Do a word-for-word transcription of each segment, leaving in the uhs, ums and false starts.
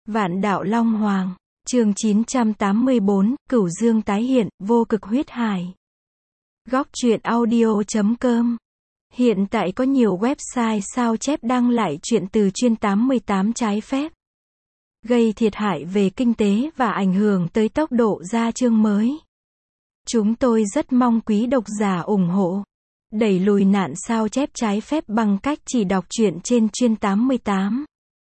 Vạn đạo Long Hoàng. Chương chín trăm tám mươi bốn, Cửu Dương tái hiện, vô cực huyết hải. Góc truyện audio chấm com. Hiện tại có nhiều website sao chép đăng lại truyện từ chuyên tám mươi tám trái phép, gây thiệt hại về kinh tế và ảnh hưởng tới tốc độ ra chương mới. Chúng tôi rất mong quý độc giả ủng hộ, đẩy lùi nạn sao chép trái phép bằng cách chỉ đọc truyện trên chuyên tám mươi tám.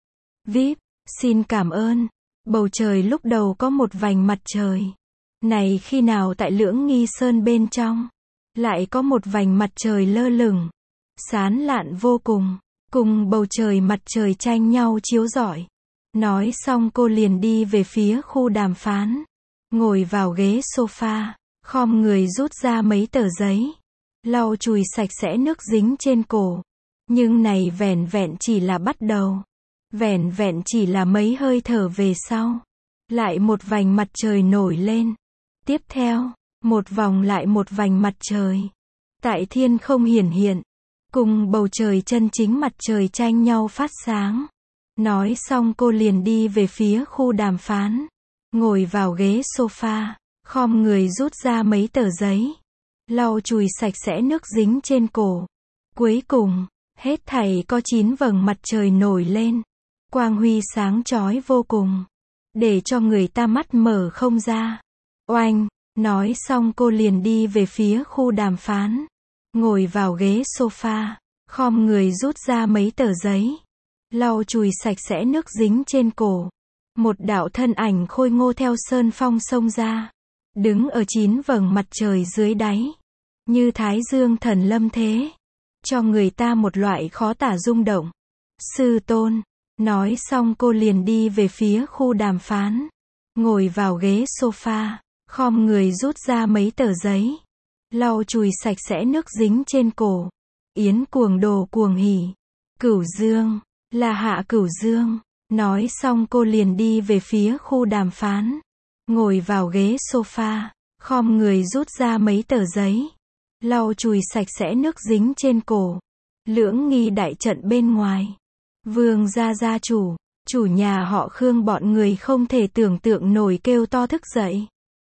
vê i pê, xin cảm ơn. Bầu trời lúc đầu có một vành mặt trời. Này khi nào tại Lưỡng Nghi Sơn bên trong, lại có một vành mặt trời lơ lửng, sáng lạn vô cùng, cùng bầu trời mặt trời tranh nhau chiếu rọi. Nói xong cô liền đi về phía khu đàm phán, ngồi vào ghế sofa, khom người rút ra mấy tờ giấy, lau chùi sạch sẽ nước dính trên cổ. Nhưng này vẻn vẹn chỉ là bắt đầu. Vẻn vẹn chỉ là mấy hơi thở về sau, lại một vành mặt trời nổi lên. Tiếp theo, một vòng lại một vành mặt trời tại thiên không hiển hiện, cùng bầu trời chân chính mặt trời tranh nhau phát sáng. Nói xong cô liền đi về phía khu đàm phán, ngồi vào ghế sofa, khom người rút ra mấy tờ giấy, lau chùi sạch sẽ nước dính trên cổ. Cuối cùng, hết thảy có chín vầng mặt trời nổi lên, quang huy sáng chói vô cùng, để cho người ta mắt mở không ra. Oanh, nói xong cô liền đi về phía khu đàm phán, ngồi vào ghế sofa, khom người rút ra mấy tờ giấy, lau chùi sạch sẽ nước dính trên cổ. Một đạo thân ảnh khôi ngô theo sơn phong xông ra, đứng ở chín vầng mặt trời dưới đáy, như Thái Dương thần lâm thế, cho người ta một loại khó tả rung động. Sư tôn. Nói xong cô liền đi về phía khu đàm phán, ngồi vào ghế sofa, khom người rút ra mấy tờ giấy, lau chùi sạch sẽ nước dính trên cổ. Yến Cuồng Đồ cuồng hỉ. Cửu Dương, là Hạ Cửu Dương. Nói xong cô liền đi về phía khu đàm phán, ngồi vào ghế sofa, khom người rút ra mấy tờ giấy, lau chùi sạch sẽ nước dính trên cổ. Lưỡng Nghi đại trận bên ngoài, Vương gia gia chủ, chủ nhà họ Khương bọn người không thể tưởng tượng nổi kêu to thức dậy.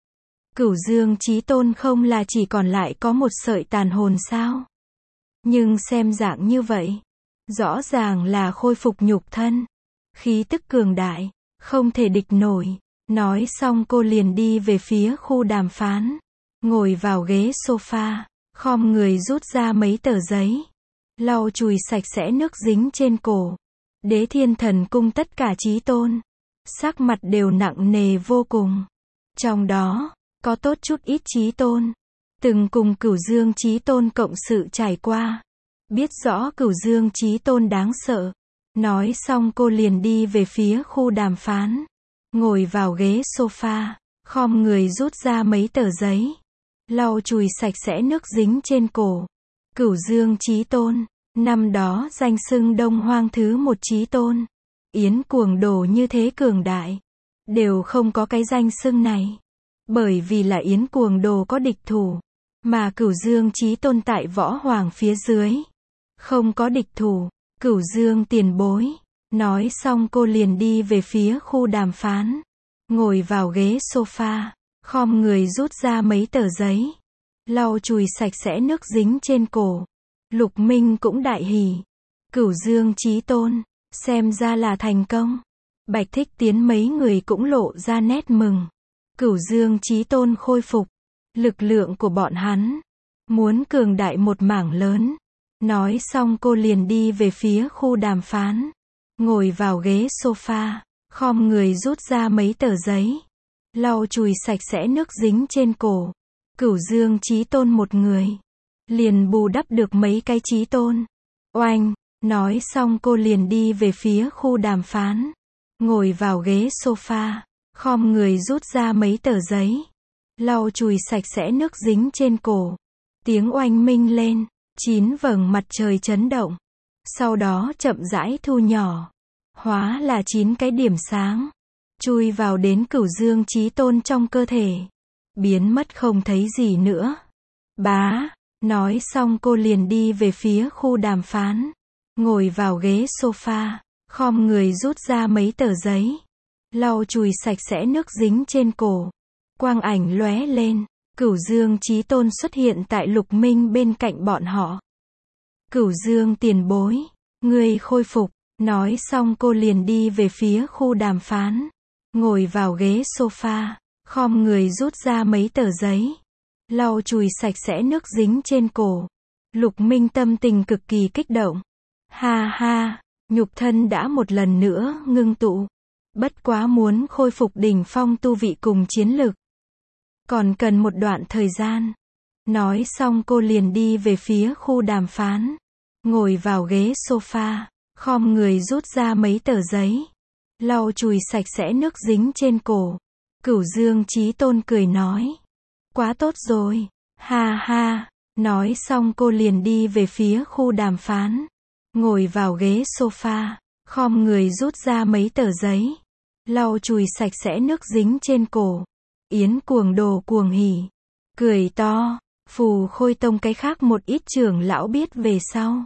Cửu Dương Chí Tôn không là chỉ còn lại có một sợi tàn hồn sao? Nhưng xem dạng như vậy, rõ ràng là khôi phục nhục thân, khí tức cường đại, không thể địch nổi. Nói xong cô liền đi về phía khu đàm phán, ngồi vào ghế sofa, khom người rút ra mấy tờ giấy, lau chùi sạch sẽ nước dính trên cổ. Đế Thiên Thần Cung tất cả chí tôn, sắc mặt đều nặng nề vô cùng. Trong đó, có tốt chút ít chí tôn, từng cùng Cửu Dương Chí Tôn cộng sự trải qua, biết rõ Cửu Dương Chí Tôn đáng sợ. Nói xong cô liền đi về phía khu đàm phán, ngồi vào ghế sofa, khom người rút ra mấy tờ giấy, lau chùi sạch sẽ nước dính trên cổ. Cửu Dương Chí Tôn, năm đó danh xưng Đông Hoang thứ một chí tôn, Yến Cuồng Đồ như thế cường đại, đều không có cái danh xưng này. Bởi vì là Yến Cuồng Đồ có địch thủ, mà Cửu Dương Chí Tôn tại Võ Hoàng phía dưới, không có địch thủ. Cửu Dương tiền bối. Nói xong cô liền đi về phía khu đàm phán, ngồi vào ghế sofa, khom người rút ra mấy tờ giấy, lau chùi sạch sẽ nước dính trên cổ. Lục Minh cũng đại hỉ. Cửu Dương Chí Tôn, xem ra là thành công. Bạch Thích Tiến mấy người cũng lộ ra nét mừng. Cửu Dương Chí Tôn khôi phục, lực lượng của bọn hắn muốn cường đại một mảng lớn. Nói xong cô liền đi về phía khu đàm phán, ngồi vào ghế sofa, khom người rút ra mấy tờ giấy, lau chùi sạch sẽ nước dính trên cổ. Cửu Dương Chí Tôn một người liền bù đắp được mấy cái chí tôn. Oanh, nói xong cô liền đi về phía khu đàm phán, ngồi vào ghế sofa, khom người rút ra mấy tờ giấy, lau chùi sạch sẽ nước dính trên cổ. Tiếng oanh minh lên, chín vầng mặt trời chấn động, sau đó chậm rãi thu nhỏ, hóa là chín cái điểm sáng, chui vào đến Cửu Dương Chí Tôn trong cơ thể, biến mất không thấy gì nữa. Bá. Nói xong cô liền đi về phía khu đàm phán, ngồi vào ghế sofa, khom người rút ra mấy tờ giấy, lau chùi sạch sẽ nước dính trên cổ. Quang ảnh lóe lên, Cửu Dương Chí Tôn xuất hiện tại Lục Minh bên cạnh bọn họ. Cửu Dương tiền bối, ngươi khôi phục, nói xong cô liền đi về phía khu đàm phán. Ngồi vào ghế sofa, khom người rút ra mấy tờ giấy. Lau chùi sạch sẽ nước dính trên cổ. Lục Minh tâm tình cực kỳ kích động. Ha ha, nhục thân đã một lần nữa ngưng tụ. Bất quá muốn khôi phục đỉnh phong tu vị cùng chiến lực. Còn cần một đoạn thời gian. Nói xong cô liền đi về phía khu đàm phán. Ngồi vào ghế sofa, khom người rút ra mấy tờ giấy. Lau chùi sạch sẽ nước dính trên cổ. Cửu Dương Chí Tôn cười nói. Quá tốt rồi. Ha ha. Nói xong cô liền đi về phía khu đàm phán. Ngồi vào ghế sofa, khom người rút ra mấy tờ giấy. Lau chùi sạch sẽ nước dính trên cổ. Yến Cuồng Đồ cuồng hỉ. Cười to. Phù Khôi Tông cái khác một ít trưởng lão biết về sau.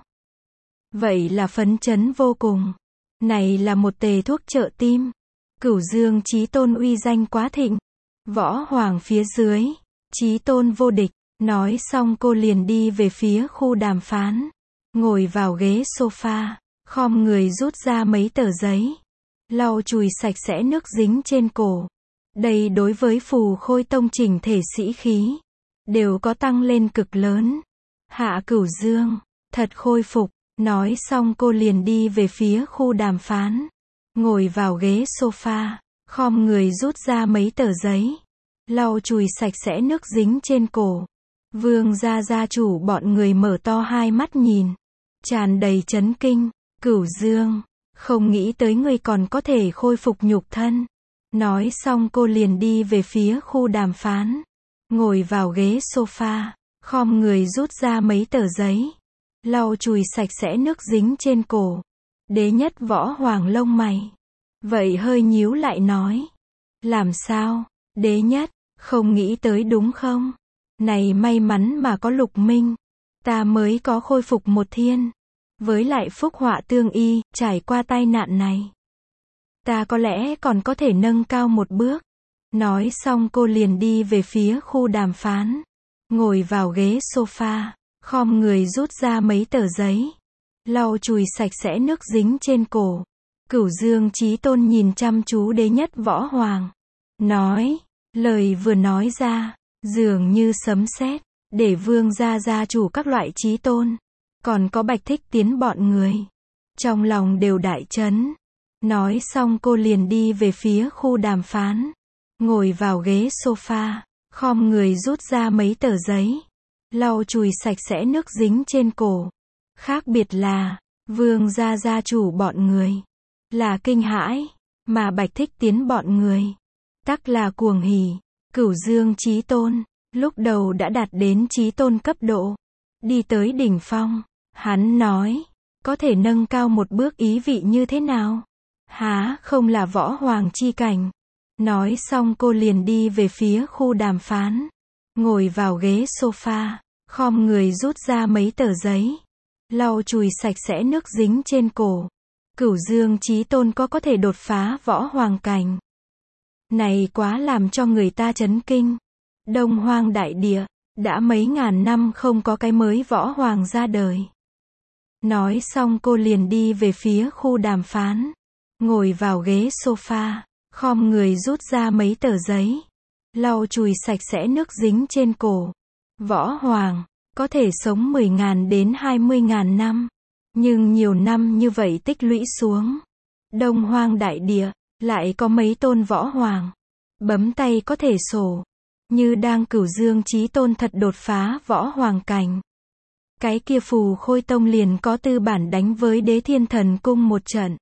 Vậy là phấn chấn vô cùng. Này là một tề thuốc trợ tim. Cửu Dương Chí Tôn uy danh quá thịnh. Võ Hoàng phía dưới. Chí Tôn vô địch. Nói xong cô liền đi về phía khu đàm phán. Ngồi vào ghế sofa. Khom người rút ra mấy tờ giấy. Lau chùi sạch sẽ nước dính trên cổ. Đây đối với Phù Khôi Tông chỉnh thể sĩ khí. Đều có tăng lên cực lớn. Hạ Cửu Dương. Thật khôi phục. Nói xong cô liền đi về phía khu đàm phán. Ngồi vào ghế sofa. Khom người rút ra mấy tờ giấy. Lau chùi sạch sẽ nước dính trên cổ. Vương gia gia chủ bọn người mở to hai mắt nhìn. Tràn đầy chấn kinh. Cửu Dương. Không nghĩ tới người còn có thể khôi phục nhục thân. Nói xong cô liền đi về phía khu đàm phán. Ngồi vào ghế sofa. Khom người rút ra mấy tờ giấy. Lau chùi sạch sẽ nước dính trên cổ. Đế nhất Võ Hoàng lông mày. Vậy hơi nhíu lại nói. Làm sao? Đế nhất, không nghĩ tới đúng không? Này may mắn mà có Lục Minh. Ta mới có khôi phục một thiên. Với lại phúc họa tương y, trải qua tai nạn này. Ta có lẽ còn có thể nâng cao một bước. Nói xong cô liền đi về phía khu đàm phán. Ngồi vào ghế sofa. Khom người rút ra mấy tờ giấy. Lau chùi sạch sẽ nước dính trên cổ. Cửu Dương Chí Tôn nhìn chăm chú đế nhất Võ Hoàng. Nói. Lời vừa nói ra. Dường như sấm sét. Để vương gia gia chủ các loại Chí Tôn. Còn có Bạch Thích Tiến bọn người. Trong lòng đều đại chấn. Nói xong cô liền đi về phía khu đàm phán. Ngồi vào ghế sofa. Khom người rút ra mấy tờ giấy. Lau chùi sạch sẽ nước dính trên cổ. Khác biệt là, vương gia gia chủ bọn người. Là kinh hãi. Mà Bạch Thích Tiến bọn người. Tắc là cuồng hỉ. Cửu Dương Chí Tôn. Lúc đầu đã đạt đến Chí Tôn cấp độ. Đi tới đỉnh phong. Hắn nói. Có thể nâng cao một bước ý vị như thế nào? Há không là Võ Hoàng chi cảnh. Nói xong cô liền đi về phía khu đàm phán. Ngồi vào ghế sofa. Khom người rút ra mấy tờ giấy. Lau chùi sạch sẽ nước dính trên cổ. Cửu Dương Chí Tôn có có thể đột phá Võ Hoàng cảnh. Này quá làm cho người ta chấn kinh. Đông Hoang đại địa. Đã mấy ngàn năm không có cái mới Võ Hoàng ra đời. Nói xong cô liền đi về phía khu đàm phán. Ngồi vào ghế sofa. Khom người rút ra mấy tờ giấy. Lau chùi sạch sẽ nước dính trên cổ. Võ Hoàng. Có thể sống mười ngàn đến hai mươi ngàn năm. Nhưng nhiều năm như vậy tích lũy xuống. Đông Hoang đại địa. Lại có mấy tôn Võ Hoàng. Bấm tay có thể sổ. Như đang Cửu Dương Chí Tôn thật đột phá Võ Hoàng cảnh. Cái kia Phù Khôi Tông liền có tư bản đánh với Đế Thiên Thần Cung một trận.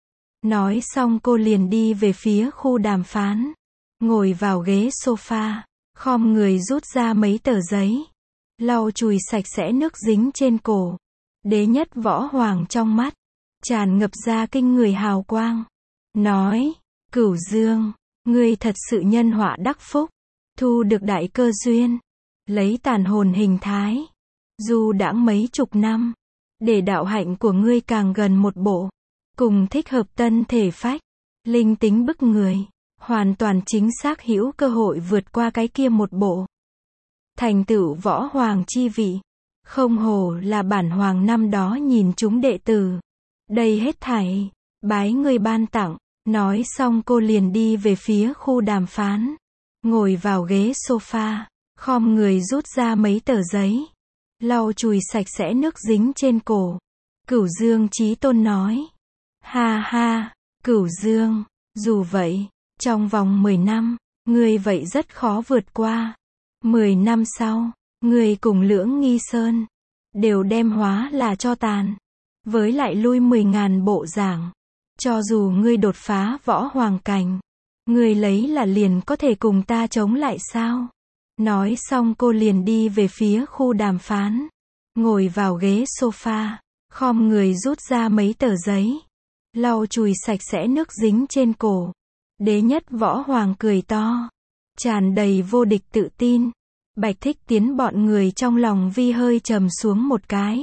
Nói xong cô liền đi về phía khu đàm phán. Ngồi vào ghế sofa. Khom người rút ra mấy tờ giấy. Lau chùi sạch sẽ nước dính trên cổ. Đế nhất Võ Hoàng trong mắt. Tràn ngập ra kinh người hào quang. Nói. Cửu Dương. Ngươi thật sự nhân họa đắc phúc. Thu được đại cơ duyên. Lấy tàn hồn hình thái. Du đãng mấy chục năm. Để đạo hạnh của ngươi càng gần một bộ. Cùng thích hợp tân thể phách. linh tính bức người, hoàn toàn chính xác hữu cơ hội vượt qua cái kia một bộ. Thành tựu võ hoàng chi vị, không hổ là bản hoàng năm đó nhìn chúng đệ tử. Đây hết thảy, bái ngươi ban tặng. Nói xong cô liền đi về phía khu đàm phán. Ngồi vào ghế sofa, khom người rút ra mấy tờ giấy. Lau chùi sạch sẽ nước dính trên cổ. Cửu Dương Chí Tôn nói. Ha ha, Cửu Dương, dù vậy, trong vòng mười năm, ngươi vậy rất khó vượt qua. mười năm sau, ngươi cùng Lưỡng Nghi Sơn, đều đem hóa là tro tàn. Với lại lui mười ngàn bộ giảng. Cho dù ngươi đột phá võ hoàng cảnh, ngươi lấy là liền có thể cùng ta chống lại sao? Nói xong cô liền đi về phía khu đàm phán. Ngồi vào ghế sofa, khom người rút ra mấy tờ giấy. Lau chùi sạch sẽ nước dính trên cổ. Đế nhất võ hoàng cười to. Tràn đầy vô địch tự tin. Bạch Thích Tiến bọn người trong lòng vi hơi trầm xuống một cái.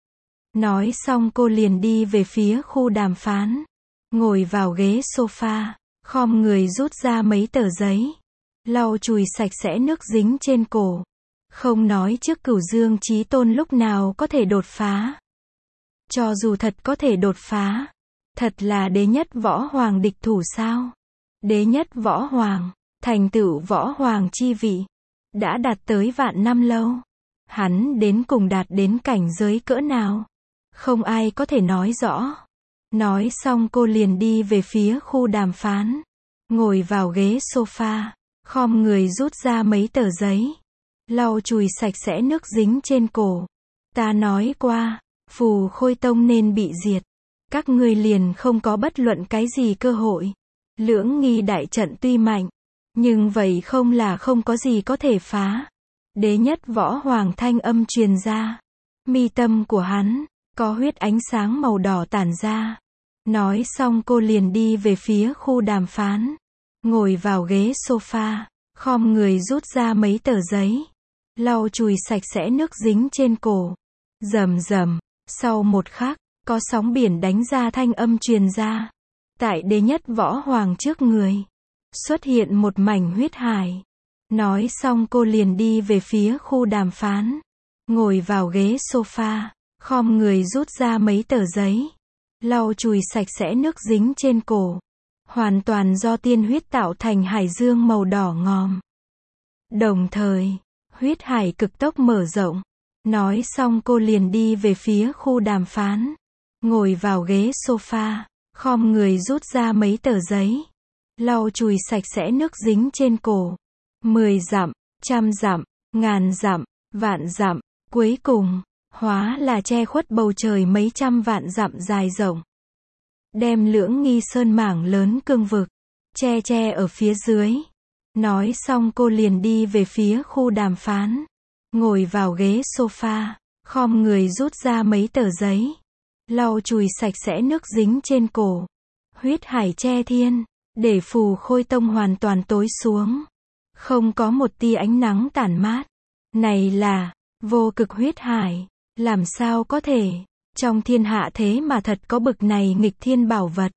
Nói xong cô liền đi về phía khu đàm phán. Ngồi vào ghế sofa, khom người rút ra mấy tờ giấy. Lau chùi sạch sẽ nước dính trên cổ. Không nói trước Cửu Dương Chí Tôn lúc nào có thể đột phá. Cho dù thật có thể đột phá, thật là đế nhất võ hoàng địch thủ sao? Đế nhất võ hoàng, thành tựu võ hoàng chi vị, đã đạt tới vạn năm lâu. Hắn đến cùng đạt đến cảnh giới cỡ nào? Không ai có thể nói rõ. Nói xong cô liền đi về phía khu đàm phán. Ngồi vào ghế sofa, khom người rút ra mấy tờ giấy. Lau chùi sạch sẽ nước dính trên cổ. Ta nói qua, Phù Khôi Tông nên bị diệt. Các ngươi liền không có bất luận cái gì cơ hội. Lưỡng Nghi đại trận tuy mạnh, nhưng vậy không là không có gì có thể phá. Đế nhất võ hoàng thanh âm truyền ra. Mi tâm của hắn, có huyết ánh sáng màu đỏ tản ra. Nói xong cô liền đi về phía khu đàm phán. Ngồi vào ghế sofa, khom người rút ra mấy tờ giấy. Lau chùi sạch sẽ nước dính trên cổ. Rầm rầm, sau một khắc, có sóng biển đánh ra thanh âm truyền ra. Tại đế nhất võ hoàng trước người, xuất hiện một mảnh huyết hải. Nói xong cô liền đi về phía khu đàm phán. Ngồi vào ghế sofa, khom người rút ra mấy tờ giấy. Lau chùi sạch sẽ nước dính trên cổ. Hoàn toàn do tiên huyết tạo thành hải dương màu đỏ ngòm. Đồng thời, huyết hải cực tốc mở rộng. Nói xong cô liền đi về phía khu đàm phán. Ngồi vào ghế sofa, khom người rút ra mấy tờ giấy. Lau chùi sạch sẽ nước dính trên cổ. Mười dặm, trăm dặm, ngàn dặm, vạn dặm, cuối cùng, hóa là che khuất bầu trời mấy trăm vạn dặm dài rộng. Đem Lưỡng Nghi Sơn mảng lớn cương vực, che che ở phía dưới. Nói xong cô liền đi về phía khu đàm phán. Ngồi vào ghế sofa, khom người rút ra mấy tờ giấy. Lau chùi sạch sẽ nước dính trên cổ. Huyết hải che thiên, để Phù Khôi Tông hoàn toàn tối xuống. Không có một tia ánh nắng tản mát. Này là vô cực huyết hải. Làm sao có thể, trong thiên hạ thế mà thật có bực này nghịch thiên bảo vật.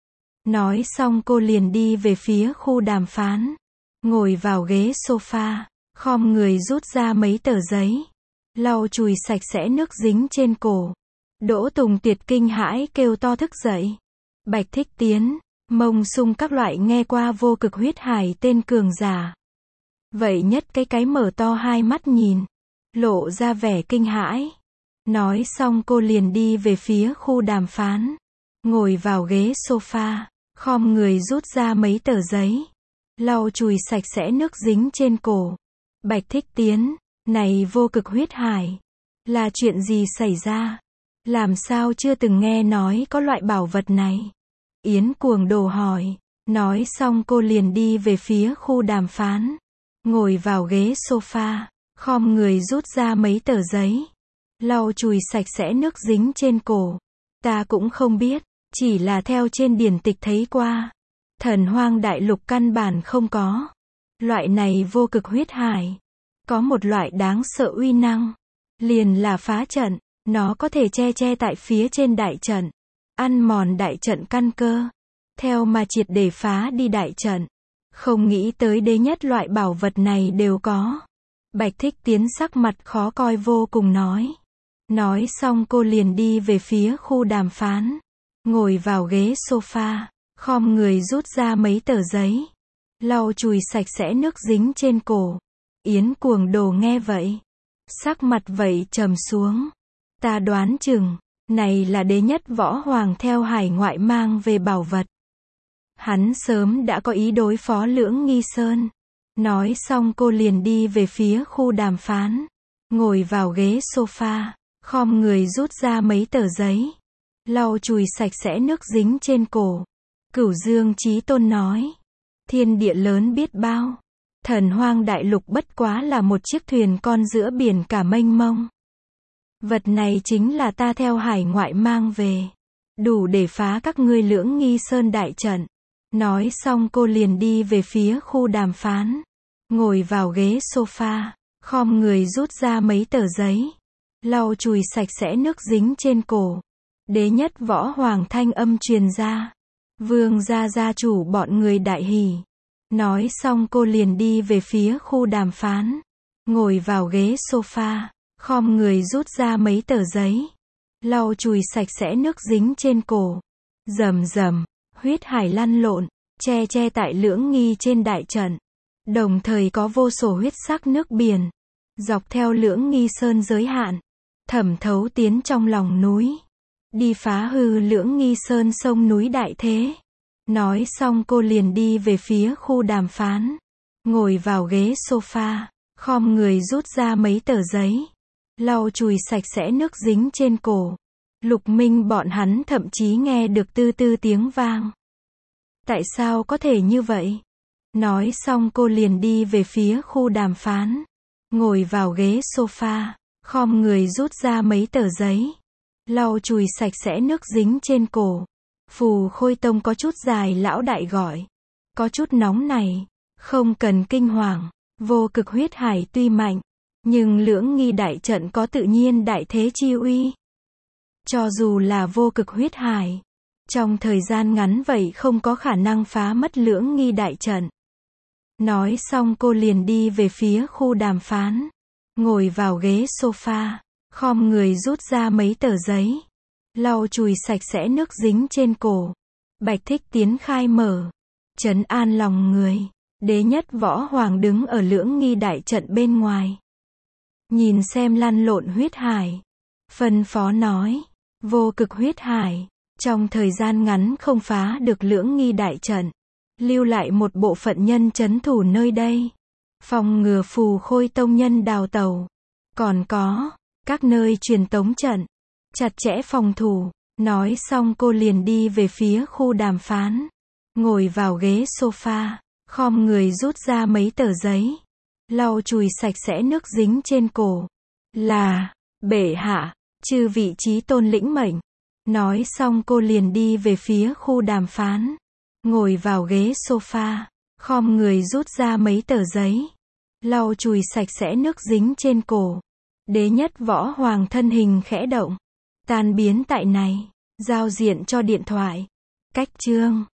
Nói xong cô liền đi về phía khu đàm phán. Ngồi vào ghế sofa, khom người rút ra mấy tờ giấy. Lau chùi sạch sẽ nước dính trên cổ. Đỗ Tùng Tuyệt kinh hãi kêu to thức dậy. Bạch Thích Tiến, Mông Sung các loại nghe qua vô cực huyết hải tên cường giả. Vậy nhất cái cái mở to hai mắt nhìn, lộ ra vẻ kinh hãi. Nói xong cô liền đi về phía khu đàm phán. Ngồi vào ghế sofa, khom người rút ra mấy tờ giấy. Lau chùi sạch sẽ nước dính trên cổ. Bạch Thích Tiến, này vô cực huyết hải, là chuyện gì xảy ra? Làm sao chưa từng nghe nói có loại bảo vật này? Yến Cuồng Đồ hỏi. Nói xong cô liền đi về phía khu đàm phán. Ngồi vào ghế sofa, khom người rút ra mấy tờ giấy. Lau chùi sạch sẽ nước dính trên cổ. Ta cũng không biết, chỉ là theo trên điển tịch thấy qua. Thần Hoang Đại Lục căn bản không có. Loại này vô cực huyết hải. Có một loại đáng sợ uy năng. Liền là phá trận. Nó có thể che che tại phía trên đại trận. Ăn mòn đại trận căn cơ. theo mà triệt để phá đi đại trận. Không nghĩ tới đế nhất loại bảo vật này đều có. Bạch Thích Tiến sắc mặt khó coi vô cùng nói. Nói xong cô liền đi về phía khu đàm phán. Ngồi vào ghế sofa, khom người rút ra mấy tờ giấy. Lau chùi sạch sẽ nước dính trên cổ. Yến Cuồng Đồ nghe vậy. Sắc mặt vậy trầm xuống. Ta đoán chừng, này là đế nhất võ hoàng theo hải ngoại mang về bảo vật. Hắn sớm đã có ý đối phó Lưỡng Nghi Sơn. Nói xong cô liền đi về phía khu đàm phán. Ngồi vào ghế sofa, khom người rút ra mấy tờ giấy. Lau chùi sạch sẽ nước dính trên cổ. Cửu Dương Chí Tôn nói. Thiên địa lớn biết bao. Thần hoang đại lục bất quá là một chiếc thuyền con giữa biển cả mênh mông. Vật này chính là ta theo hải ngoại mang về. Đủ để phá các ngươi Lưỡng Nghi Sơn đại trận. Nói xong cô liền đi về phía khu đàm phán. Ngồi vào ghế sofa, khom người rút ra mấy tờ giấy. Lau chùi sạch sẽ nước dính trên cổ. Đế nhất võ hoàng thanh âm truyền ra. Vương gia gia chủ bọn người đại hỉ. Nói xong cô liền đi về phía khu đàm phán. Ngồi vào ghế sofa, khom người rút ra mấy tờ giấy. Lau chùi sạch sẽ nước dính trên cổ. Rầm rầm, huyết hải lăn lộn, che che tại Lưỡng Nghi trên đại trận. Đồng thời có vô số huyết sắc nước biển. Dọc theo Lưỡng Nghi Sơn giới hạn. Thẩm thấu tiến trong lòng núi. Đi phá hư Lưỡng Nghi Sơn sông núi đại thế. Nói xong cô liền đi về phía khu đàm phán. Ngồi vào ghế sofa, khom người rút ra mấy tờ giấy. Lau chùi sạch sẽ nước dính trên cổ. Lục Minh bọn hắn thậm chí nghe được tư tư tiếng vang. Tại sao có thể như vậy? Nói xong cô liền đi về phía khu đàm phán. Ngồi vào ghế sofa, khom người rút ra mấy tờ giấy. Lau chùi sạch sẽ nước dính trên cổ. Phù Khôi Tông có chút dài lão đại gọi. Có chút nóng này. Không cần kinh hoàng. Vô cực huyết hải tuy mạnh. Nhưng Lưỡng Nghi đại trận có tự nhiên đại thế chi uy. Cho dù là vô cực huyết hải. Trong thời gian ngắn vậy không có khả năng phá mất Lưỡng Nghi đại trận. Nói xong cô liền đi về phía khu đàm phán. Ngồi vào ghế sofa. Khom người rút ra mấy tờ giấy. Lau chùi sạch sẽ nước dính trên cổ. Bạch Thích Tiến khai mở. Trấn an lòng người. Đế nhất võ hoàng đứng ở Lưỡng Nghi đại trận bên ngoài. Nhìn xem lăn lộn huyết hải. Phân phó nói. Vô cực huyết hải. Trong thời gian ngắn không phá được Lưỡng Nghi đại trận. Lưu lại một bộ phận nhân trấn thủ nơi đây. Phòng ngừa Phù Khôi Tông nhân đào tẩu. Còn có. Các nơi truyền tống trận. Chặt chẽ phòng thủ. Nói xong cô liền đi về phía khu đàm phán. Ngồi vào ghế sofa. Khom người rút ra mấy tờ giấy. Lau chùi sạch sẽ nước dính trên cổ. Là. Bệ hạ. Chư vị Chí Tôn lĩnh mệnh. Nói xong cô liền đi về phía khu đàm phán. Ngồi vào ghế sofa. Khom người rút ra mấy tờ giấy. Lau chùi sạch sẽ nước dính trên cổ. Đế nhất võ hoàng thân hình khẽ động. Tan biến tại này. Giao diện cho điện thoại. Cách chương.